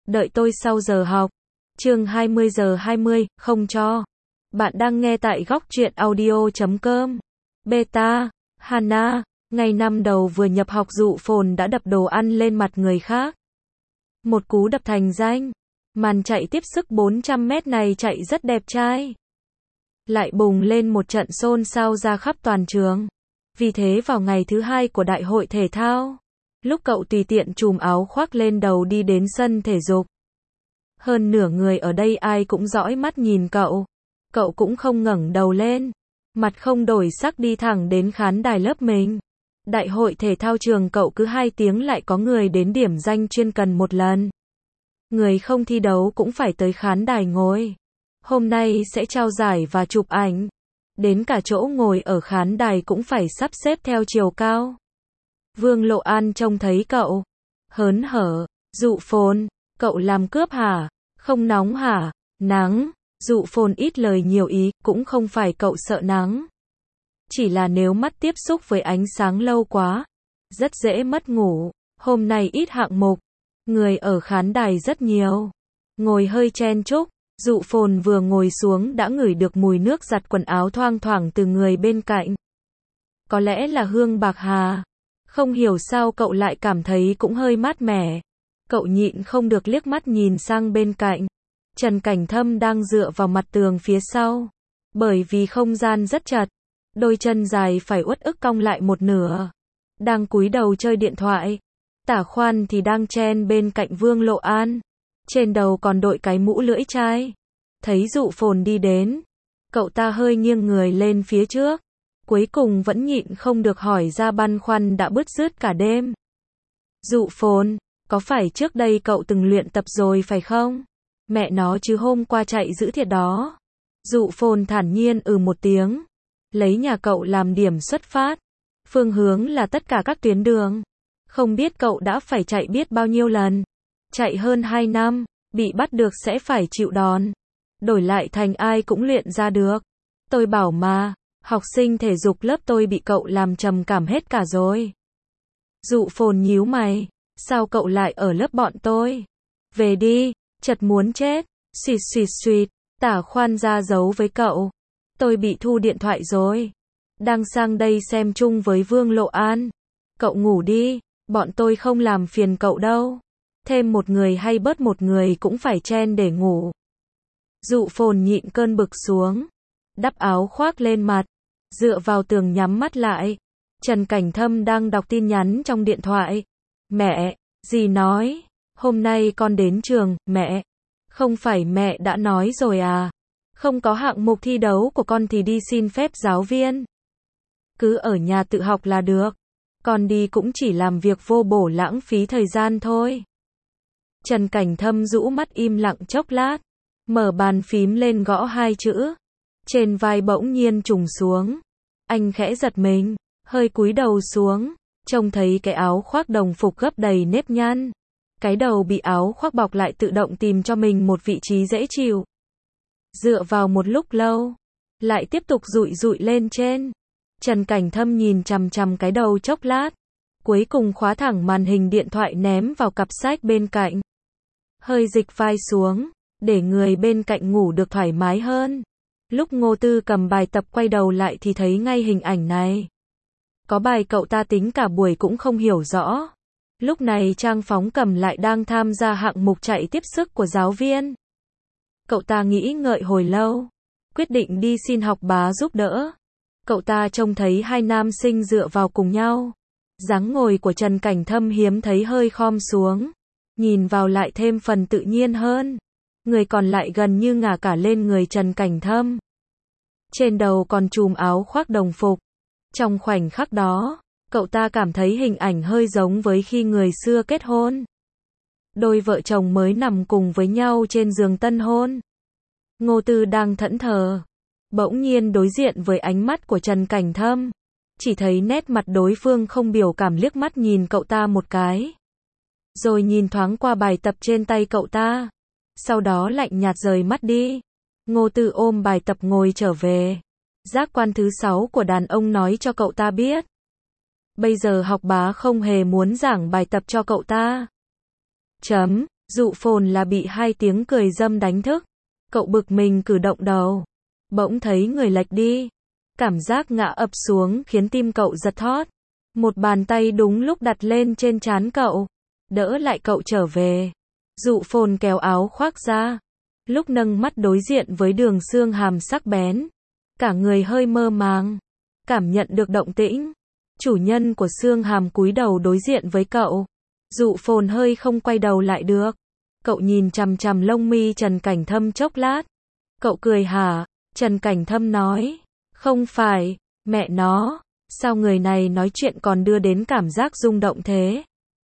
đợi tôi sau giờ học. Chương 20 giờ 20, không cho. Bạn đang nghe tại góc truyện audio.com. Beta, Hana, ngày năm đầu vừa nhập học Dụ Phồn đã đập đồ ăn lên mặt người khác. Một cú đập thành danh. Màn chạy tiếp sức 400 mét này chạy rất đẹp trai. Lại bùng lên một trận xôn xao ra khắp toàn trường. Vì thế vào ngày thứ hai của đại hội thể thao, lúc cậu tùy tiện trùm áo khoác lên đầu đi đến sân thể dục, hơn nửa người ở đây ai cũng dõi mắt nhìn cậu. Cậu cũng không ngẩng đầu lên, mặt không đổi sắc đi thẳng đến khán đài lớp mình. Đại hội thể thao trường cậu cứ 2 tiếng lại có người đến điểm danh chuyên cần một lần. Người không thi đấu cũng phải tới khán đài ngồi. Hôm nay sẽ trao giải và chụp ảnh. Đến cả chỗ ngồi ở khán đài cũng phải sắp xếp theo chiều cao. Vương Lộ An trông thấy cậu, hớn hở. Dụ Phồn, cậu làm cướp hả? Không nóng hả? Nắng. Dụ Phồn ít lời nhiều ý, cũng không phải cậu sợ nắng. Chỉ là nếu mắt tiếp xúc với ánh sáng lâu quá, rất dễ mất ngủ. Hôm nay ít hạng mục, người ở khán đài rất nhiều. Ngồi hơi chen chúc, Dụ Phồn vừa ngồi xuống đã ngửi được mùi nước giặt quần áo thoang thoảng từ người bên cạnh. Có lẽ là hương bạc hà. Không hiểu sao cậu lại cảm thấy cũng hơi mát mẻ. Cậu nhịn không được liếc mắt nhìn sang bên cạnh. Trần Cảnh Thâm đang dựa vào mặt tường phía sau. Bởi vì không gian rất chật, đôi chân dài phải uất ức cong lại một nửa. Đang cúi đầu chơi điện thoại. Tả Khoan thì đang chen bên cạnh Vương Lộ An. Trên đầu còn đội cái mũ lưỡi chai. Thấy Dụ Phồn đi đến, cậu ta hơi nghiêng người lên phía trước. Cuối cùng vẫn nhịn không được hỏi ra băn khoăn đã bứt rứt cả đêm. Dụ Phồn, có phải trước đây cậu từng luyện tập rồi phải không? Mẹ nó chứ hôm qua chạy dữ thiệt đó. Dụ Phồn thản nhiên một tiếng. Lấy nhà cậu làm điểm xuất phát. Phương hướng là tất cả các tuyến đường. Không biết cậu đã phải chạy biết bao nhiêu lần. Chạy hơn 2 năm, bị bắt được sẽ phải chịu đòn. Đổi lại thành ai cũng luyện ra được. Tôi bảo mà, học sinh thể dục lớp tôi bị cậu làm trầm cảm hết cả rồi. Dụ Phồn nhíu mày, sao cậu lại ở lớp bọn tôi? Về đi, chật muốn chết. Xịt xịt xịt, Tả Khoan ra dấu với cậu. Tôi bị thu điện thoại rồi. Đang sang đây xem chung với Vương Lộ An. Cậu ngủ đi, bọn tôi không làm phiền cậu đâu. Thêm một người hay bớt một người cũng phải chen để ngủ. Dụ Phồn nhịn cơn bực xuống, đắp áo khoác lên mặt, dựa vào tường nhắm mắt lại. Trần Cảnh Thâm đang đọc tin nhắn trong điện thoại. Mẹ, dì nói, hôm nay con đến trường. Mẹ, không phải mẹ đã nói rồi à? Không có hạng mục thi đấu của con thì đi xin phép giáo viên. Cứ ở nhà tự học là được. Con đi cũng chỉ làm việc vô bổ lãng phí thời gian thôi. Trần Cảnh Thâm rũ mắt im lặng chốc lát, mở bàn phím lên gõ 2 chữ. Trên vai bỗng nhiên trùng xuống. Anh khẽ giật mình, hơi cúi đầu xuống, trông thấy cái áo khoác đồng phục gấp đầy nếp nhăn. Cái đầu bị áo khoác bọc lại tự động tìm cho mình một vị trí dễ chịu. Dựa vào một lúc lâu, lại tiếp tục dụi dụi lên trên. Trần Cảnh Thâm nhìn chằm chằm cái đầu chốc lát, cuối cùng khóa thẳng màn hình điện thoại ném vào cặp sách bên cạnh. Hơi dịch vai xuống, để người bên cạnh ngủ được thoải mái hơn. Lúc Ngô Tư cầm bài tập quay đầu lại thì thấy ngay hình ảnh này. Có bài cậu ta tính cả buổi cũng không hiểu rõ. Lúc này Trang Phóng Cầm lại đang tham gia hạng mục chạy tiếp sức của giáo viên. Cậu ta nghĩ ngợi hồi lâu, quyết định đi xin học bá giúp đỡ. Cậu ta trông thấy 2 nam sinh dựa vào cùng nhau. Dáng ngồi của Trần Cảnh Thâm hiếm thấy hơi khom xuống. Nhìn vào lại thêm phần tự nhiên hơn. Người còn lại gần như ngả cả lên người Trần Cảnh Thâm. Trên đầu còn trùm áo khoác đồng phục. Trong khoảnh khắc đó, cậu ta cảm thấy hình ảnh hơi giống với khi người xưa kết hôn. Đôi vợ chồng mới nằm cùng với nhau trên giường tân hôn. Ngô Tư đang thẫn thờ, bỗng nhiên đối diện với ánh mắt của Trần Cảnh Thâm. Chỉ thấy nét mặt đối phương không biểu cảm liếc mắt nhìn cậu ta một cái. Rồi nhìn thoáng qua bài tập trên tay cậu ta. Sau đó lạnh nhạt rời mắt đi. Ngô Tư ôm bài tập ngồi trở về. Giác quan thứ 6 của đàn ông nói cho cậu ta biết. Bây giờ học bá không hề muốn giảng bài tập cho cậu ta. Dụ phồn là bị hai tiếng cười dâm đánh thức. Cậu bực mình cử động đầu. Bỗng thấy người lệch đi. Cảm giác ngã ập xuống khiến tim cậu giật thót. Một bàn tay đúng lúc đặt lên trên trán cậu. Đỡ lại cậu trở về. Dụ phồn kéo áo khoác ra. Lúc nâng mắt đối diện với đường xương hàm sắc bén. Cả người hơi mơ màng. Cảm nhận được động tĩnh. Chủ nhân của xương hàm cúi đầu đối diện với cậu. Dụ phồn hơi không quay đầu lại được. Cậu nhìn chằm chằm lông mi Trần Cảnh Thâm chốc lát. Cậu cười hả? Trần Cảnh Thâm nói. Không phải, mẹ nó. Sao người này nói chuyện còn đưa đến cảm giác rung động thế?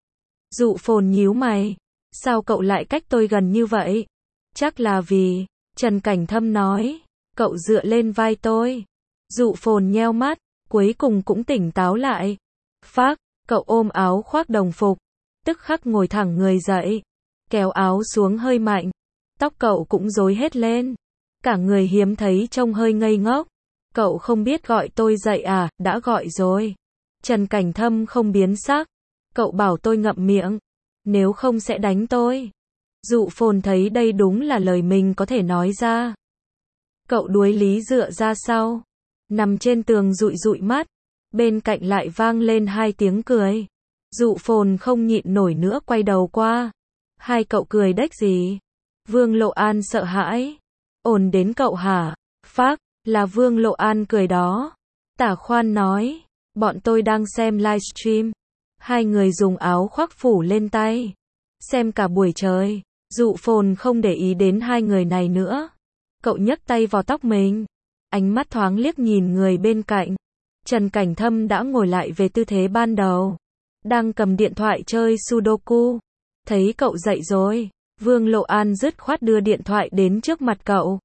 Dụ phồn nhíu mày. Sao cậu lại cách tôi gần như vậy? Chắc là vì, Trần Cảnh Thâm nói. Cậu dựa lên vai tôi. Dụ phồn nheo mắt, cuối cùng cũng tỉnh táo lại. Phác, cậu ôm áo khoác đồng phục. Tức khắc ngồi thẳng người dậy. Kéo áo xuống hơi mạnh. Tóc cậu cũng rối hết lên. Cả người hiếm thấy trông hơi ngây ngốc. Cậu không biết gọi tôi dậy à? Đã gọi rồi. Trần Cảnh Thâm không biến sắc. Cậu bảo tôi ngậm miệng. Nếu không sẽ đánh tôi. Dụ phồn thấy đây đúng là lời mình có thể nói ra. Cậu đuối lý dựa ra sau. Nằm trên tường dụi dụi mắt. Bên cạnh lại vang lên hai tiếng cười. Dụ phồn không nhịn nổi nữa quay đầu qua. Hai cậu cười đếch gì? Vương Lộ An sợ hãi. Ổn đến cậu hả? Phác, là Vương Lộ An cười đó. Tả Khoan nói. Bọn tôi đang xem livestream. Hai người dùng áo khoác phủ lên tay. Xem cả buổi trời. Dụ phồn không để ý đến hai người này nữa. Cậu nhấc tay vào tóc mình. Ánh mắt thoáng liếc nhìn người bên cạnh. Trần Cảnh Thâm đã ngồi lại về tư thế ban đầu. Đang cầm điện thoại chơi Sudoku. Thấy cậu dậy rồi. Vương Lộ An dứt khoát đưa điện thoại đến trước mặt cậu.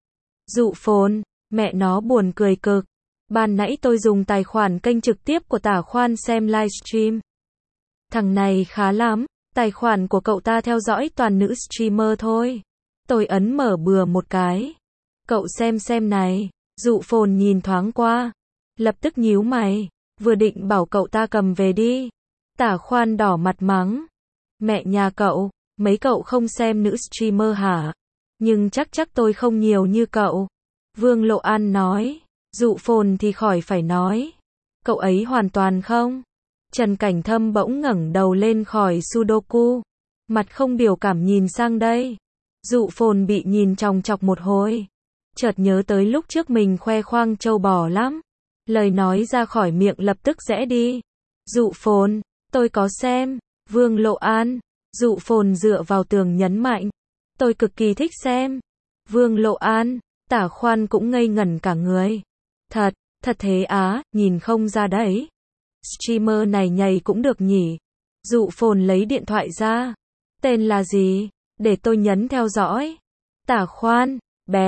Dụ phồn, mẹ nó buồn cười cực. Ban nãy tôi dùng tài khoản kênh trực tiếp của Tả Khoan xem livestream. Thằng này khá lắm. Tài khoản của cậu ta theo dõi toàn nữ streamer thôi. Tôi ấn mở bừa một cái. Cậu xem này. Dụ phồn nhìn thoáng qua. Lập tức nhíu mày. Vừa định bảo cậu ta cầm về đi. Tả Khoan đỏ mặt mắng. Mẹ nhà cậu, mấy cậu không xem nữ streamer hả? Nhưng chắc tôi không nhiều như cậu. Vương Lộ An nói. Dụ phồn thì khỏi phải nói. Cậu ấy hoàn toàn không. Trần Cảnh Thâm bỗng ngẩng đầu lên khỏi Sudoku. Mặt không biểu cảm nhìn sang đây. Dụ phồn bị nhìn chòng chọc một hồi. Chợt nhớ tới lúc trước mình khoe khoang trâu bò lắm. Lời nói ra khỏi miệng lập tức rẽ đi. Dụ phồn, tôi có xem. Vương Lộ An. Dụ phồn dựa vào tường nhấn mạnh. Tôi cực kỳ thích xem. Vương Lộ An. Tả Khoan cũng ngây ngẩn cả người. Thật thế á, nhìn không ra đấy. Streamer này nhảy cũng được nhỉ. Dụ phồn lấy điện thoại ra. Tên là gì? Để tôi nhấn theo dõi. Tả Khoan.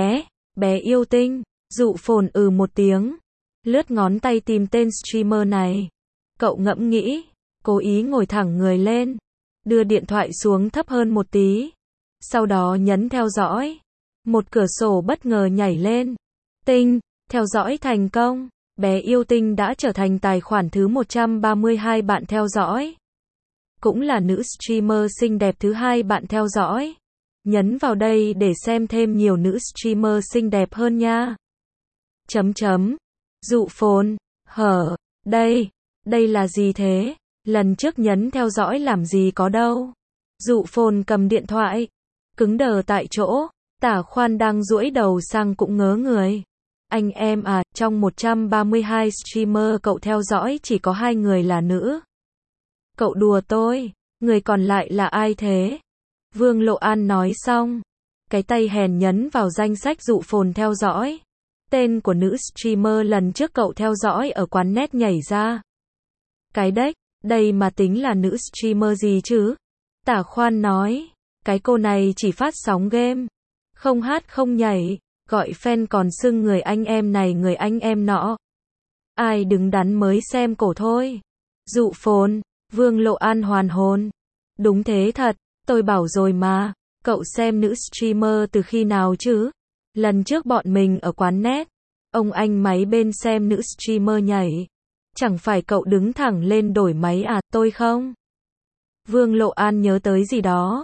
Bé yêu tinh. Dụ phồn một tiếng. Lướt ngón tay tìm tên streamer này. Cậu ngẫm nghĩ. Cố ý ngồi thẳng người lên. Đưa điện thoại xuống thấp hơn một tí. Sau đó nhấn theo dõi. Một cửa sổ bất ngờ nhảy lên. Tinh, theo dõi thành công. Bé yêu tinh đã trở thành tài khoản thứ 132 bạn theo dõi. Cũng là nữ streamer xinh đẹp thứ 2 bạn theo dõi. Nhấn vào đây để xem thêm nhiều nữ streamer xinh đẹp hơn nha. Dụ phồn, đây là gì thế? Lần trước nhấn theo dõi làm gì có đâu. Dụ phồn cầm điện thoại. Cứng đờ tại chỗ. Tả Khoan đang duỗi đầu sang cũng ngớ người. Anh em à, trong 132 streamer cậu theo dõi chỉ có 2 người là nữ. Cậu đùa tôi. Người còn lại là ai thế? Vương Lộ An nói xong. Cái tay hèn nhấn vào danh sách dụ phồn theo dõi. Tên của nữ streamer lần trước cậu theo dõi ở quán net nhảy ra. Cái đếch, đây mà tính là nữ streamer gì chứ? Tả Khoan nói. Cái cô này chỉ phát sóng game. Không hát không nhảy. Gọi fan còn xưng người anh em này người anh em nọ. Ai đứng đắn mới xem cổ thôi. Dụ phồn. Vương Lộ An hoàn hồn. Đúng thế thật. Tôi bảo rồi mà. Cậu xem nữ streamer từ khi nào chứ? Lần trước bọn mình ở quán net. Ông anh máy bên xem nữ streamer nhảy. Chẳng phải cậu đứng thẳng lên đổi máy à? Tôi không. Vương Lộ An nhớ tới gì đó.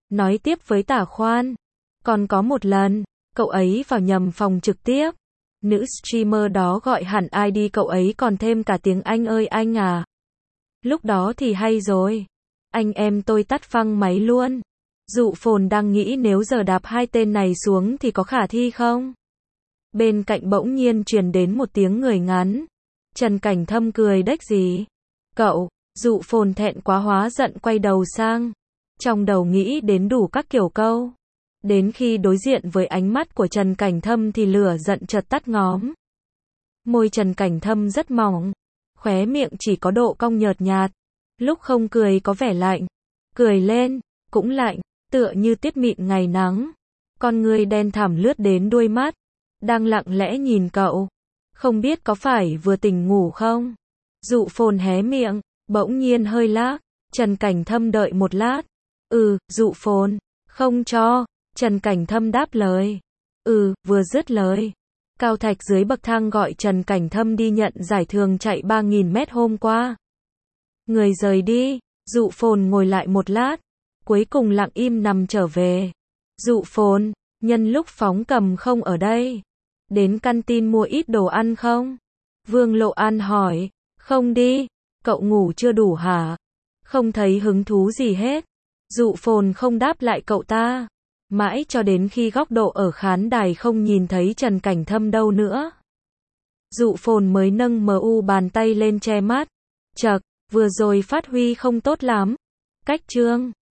Nói tiếp với Tả Khoan. Còn có một lần, cậu ấy vào nhầm phòng trực tiếp. Nữ streamer đó gọi hẳn ID cậu ấy còn thêm cả tiếng Anh ơi anh à. Lúc đó thì hay rồi. Anh em tôi tắt phăng máy luôn. Dụ Phồn đang nghĩ nếu giờ đạp hai tên này xuống thì có khả thi không? Bên cạnh bỗng nhiên truyền đến một tiếng người ngắn. Trần Cảnh Thâm cười đếch gì? Cậu, Dụ Phồn thẹn quá hóa giận quay đầu sang. Trong đầu nghĩ đến đủ các kiểu câu. Đến khi đối diện với ánh mắt của Trần Cảnh Thâm thì lửa giận chợt tắt ngóm. Môi Trần Cảnh Thâm rất mỏng. Khóe miệng chỉ có độ cong nhợt nhạt. Lúc không cười có vẻ lạnh. Cười lên, cũng lạnh, tựa như tiết mịn ngày nắng. Con người đen thẳm lướt đến đuôi mắt. Đang lặng lẽ nhìn cậu. Không biết có phải vừa tỉnh ngủ không? Dụ Phồn hé miệng, bỗng nhiên hơi lác. Trần Cảnh Thâm đợi một lát. Dụ Phồn, không cho. Trần Cảnh Thâm đáp lời. Vừa dứt lời. Cao Thạch dưới bậc thang gọi Trần Cảnh Thâm đi nhận giải thưởng chạy 3.000 mét hôm qua. Người rời đi, Dụ Phồn ngồi lại một lát. Cuối cùng lặng im nằm trở về. Dụ Phồn, nhân lúc Phóng Cầm không ở đây. Đến canteen mua ít đồ ăn không? Vương Lộ An hỏi. Không đi, cậu ngủ chưa đủ hả? Không thấy hứng thú gì hết. Dụ Phồn không đáp lại cậu ta. Mãi cho đến khi góc độ ở khán đài không nhìn thấy Trần Cảnh Thâm đâu nữa. Dụ Phồn mới nâng bàn tay lên che mắt. Chậc, vừa rồi phát huy không tốt lắm. Cách chương.